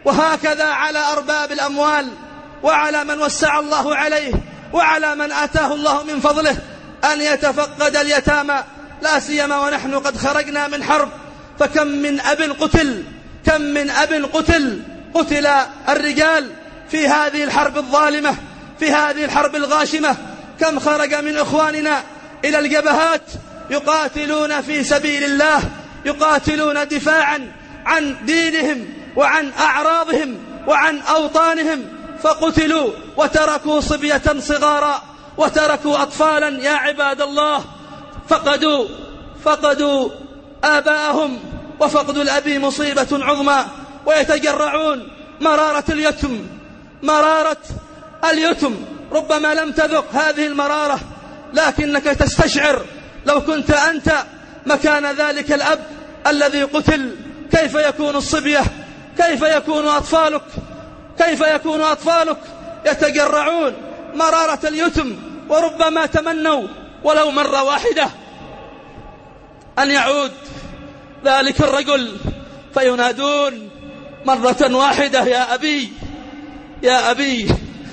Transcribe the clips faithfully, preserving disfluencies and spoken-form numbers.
وهكذا على أرباب الأموال وعلى من وسع الله عليه وعلى من آتاه الله من فضله أن يتفقد اليتامى، لا سيما ونحن قد خرجنا من حرب. فكم من أب قتل، كم من أب قتل قتل الرجال في هذه الحرب الظالمة، في هذه الحرب الغاشمة. كم خرج من إخواننا إلى الجبهات يقاتلون في سبيل الله، يقاتلون دفاعا عن دينهم وعن أعراضهم وعن أوطانهم، فقتلوا وتركوا صبية صغارا وتركوا أطفالا. يا عباد الله، فقدوا فقدوا آباءهم، وفقد الأب مصيبة عظمى، ويتجرعون مرارة اليتم مرارة اليتم. ربما لم تذق هذه المرارة، لكنك تستشعر لو كنت أنت مكان ذلك الأب الذي قتل، كيف يكون الصبية، كيف يكون أطفالك، كيف يكون أطفالك يتجرعون مرارة اليتم. وربما تمنوا ولو مرة واحدة أن يعود ذلك الرجل، فينادون مرة واحدة: يا أبي يا أبي.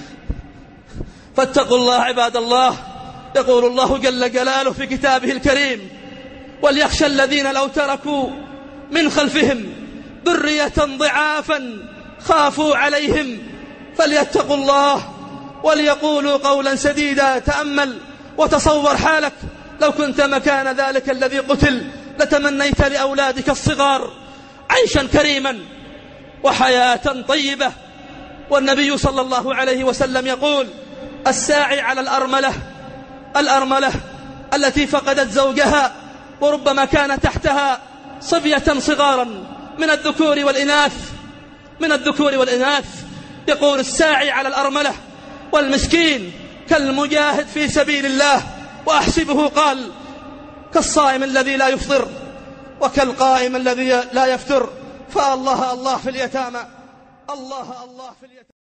فاتقوا الله عباد الله. يقول الله جل جلاله في كتابه الكريم: وليخشى الذين لو تركوا من خلفهم ذرية ضعافا خافوا عليهم فليتقوا الله وليقولوا قولا سديدا. تأمل وتصور حالك لو كنت مكان ذلك الذي قتل، لتمنيت لأولادك الصغار عيشا كريما وحياة طيبة. والنبي صلى الله عليه وسلم يقول: الساعي على الأرملة الأرملة التي فقدت زوجها وربما كان تحتها صبية صغارا من الذكور والإناث من الذكور والإناث يقول: الساعي على الأرملة والمسكين كالمجاهد في سبيل الله. وأحسبه قال: كالصائم الذي لا يفطر وكالقائم الذي لا يفتر. فالله الله في اليتامى، الله الله في اليتامى.